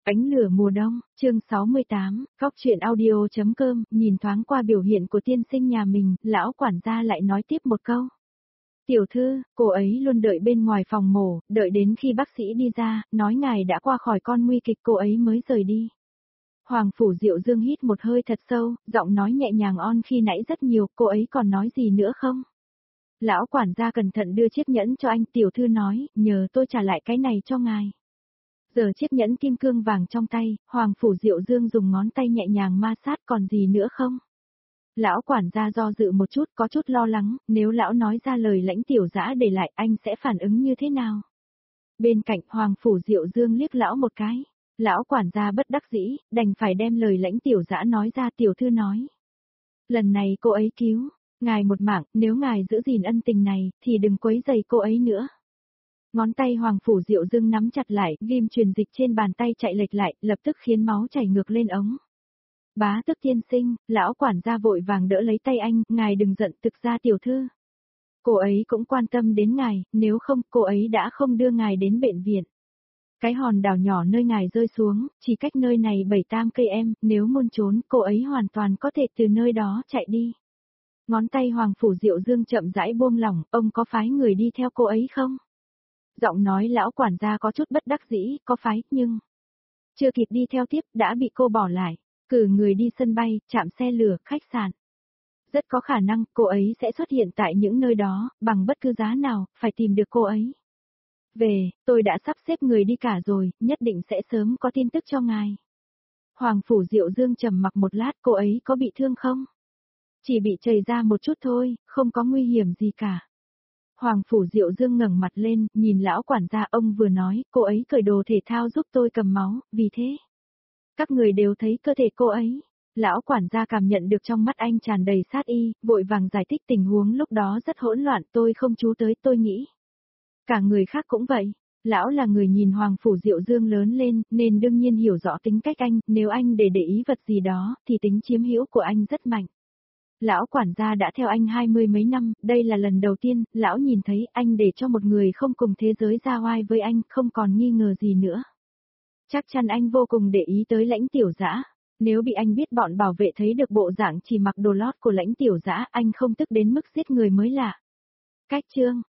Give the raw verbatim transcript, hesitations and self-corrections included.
Ánh lửa mùa đông, chương sáu mươi tám, góc truyện audio.com, nhìn thoáng qua biểu hiện của tiên sinh nhà mình, lão quản gia lại nói tiếp một câu. Tiểu thư, cô ấy luôn đợi bên ngoài phòng mổ, đợi đến khi bác sĩ đi ra, nói ngài đã qua khỏi con nguy kịch cô ấy mới rời đi. Hoàng Phủ Diệu Dương hít một hơi thật sâu, giọng nói nhẹ nhàng on khi nãy rất nhiều, cô ấy còn nói gì nữa không? Lão quản gia cẩn thận đưa chiếc nhẫn cho anh, tiểu thư nói, nhờ tôi trả lại cái này cho ngài. Giờ chiếc nhẫn kim cương vàng trong tay, Hoàng Phủ Diệu Dương dùng ngón tay nhẹ nhàng ma sát, còn gì nữa không? Lão quản gia do dự một chút, có chút lo lắng, nếu lão nói ra lời lãnh tiểu dã để lại anh sẽ phản ứng như thế nào? Bên cạnh Hoàng Phủ Diệu Dương liếc lão một cái, lão quản gia bất đắc dĩ, đành phải đem lời lãnh tiểu dã nói ra. Tiểu thư nói. Lần này cô ấy cứu ngài một mạng, nếu ngài giữ gìn ân tình này, thì đừng quấy rầy cô ấy nữa. Ngón tay Hoàng Phủ Diệu Dương nắm chặt lại, ghim truyền dịch trên bàn tay chạy lệch lại, lập tức khiến máu chảy ngược lên ống. Bá Tước tiên sinh, lão quản gia vội vàng đỡ lấy tay anh, ngài đừng giận, thực ra tiểu thư. Cô ấy cũng quan tâm đến ngài, nếu không, cô ấy đã không đưa ngài đến bệnh viện. Cái hòn đảo nhỏ nơi ngài rơi xuống, chỉ cách nơi này bảy tam cây em, nếu muốn trốn, cô ấy hoàn toàn có thể từ nơi đó chạy đi. Ngón tay Hoàng Phủ Diệu Dương chậm rãi buông lỏng, ông có phái người đi theo cô ấy không? Giọng nói lão quản gia có chút bất đắc dĩ, có phái, nhưng chưa kịp đi theo tiếp, đã bị cô bỏ lại, cử người đi sân bay, trạm xe lửa, khách sạn. Rất có khả năng, cô ấy sẽ xuất hiện tại những nơi đó, bằng bất cứ giá nào, phải tìm được cô ấy. Về, tôi đã sắp xếp người đi cả rồi, nhất định sẽ sớm có tin tức cho ngài. Hoàng Phủ Diệu Dương trầm mặc một lát, cô ấy có bị thương không? Chỉ bị chảy ra một chút thôi, không có nguy hiểm gì cả. Hoàng Phủ Diệu Dương ngẩng mặt lên, nhìn lão quản gia, ông vừa nói, cô ấy cởi đồ thể thao giúp tôi cầm máu, vì thế. Các người đều thấy cơ thể cô ấy. Lão quản gia cảm nhận được trong mắt anh tràn đầy sát y, vội vàng giải thích tình huống lúc đó rất hỗn loạn, tôi không chú tới, tôi nghĩ. Cả người khác cũng vậy. Lão là người nhìn Hoàng Phủ Diệu Dương lớn lên, nên đương nhiên hiểu rõ tính cách anh, nếu anh để để ý vật gì đó, thì tính chiếm hữu của anh rất mạnh. Lão quản gia đã theo anh hai mươi mấy năm, đây là lần đầu tiên, lão nhìn thấy anh để cho một người không cùng thế giới ra oai với anh, không còn nghi ngờ gì nữa. Chắc chắn anh vô cùng để ý tới lãnh tiểu dã. Nếu bị anh biết bọn bảo vệ thấy được bộ dạng chỉ mặc đồ lót của lãnh tiểu dã, anh không tức đến mức giết người mới lạ. Cách chương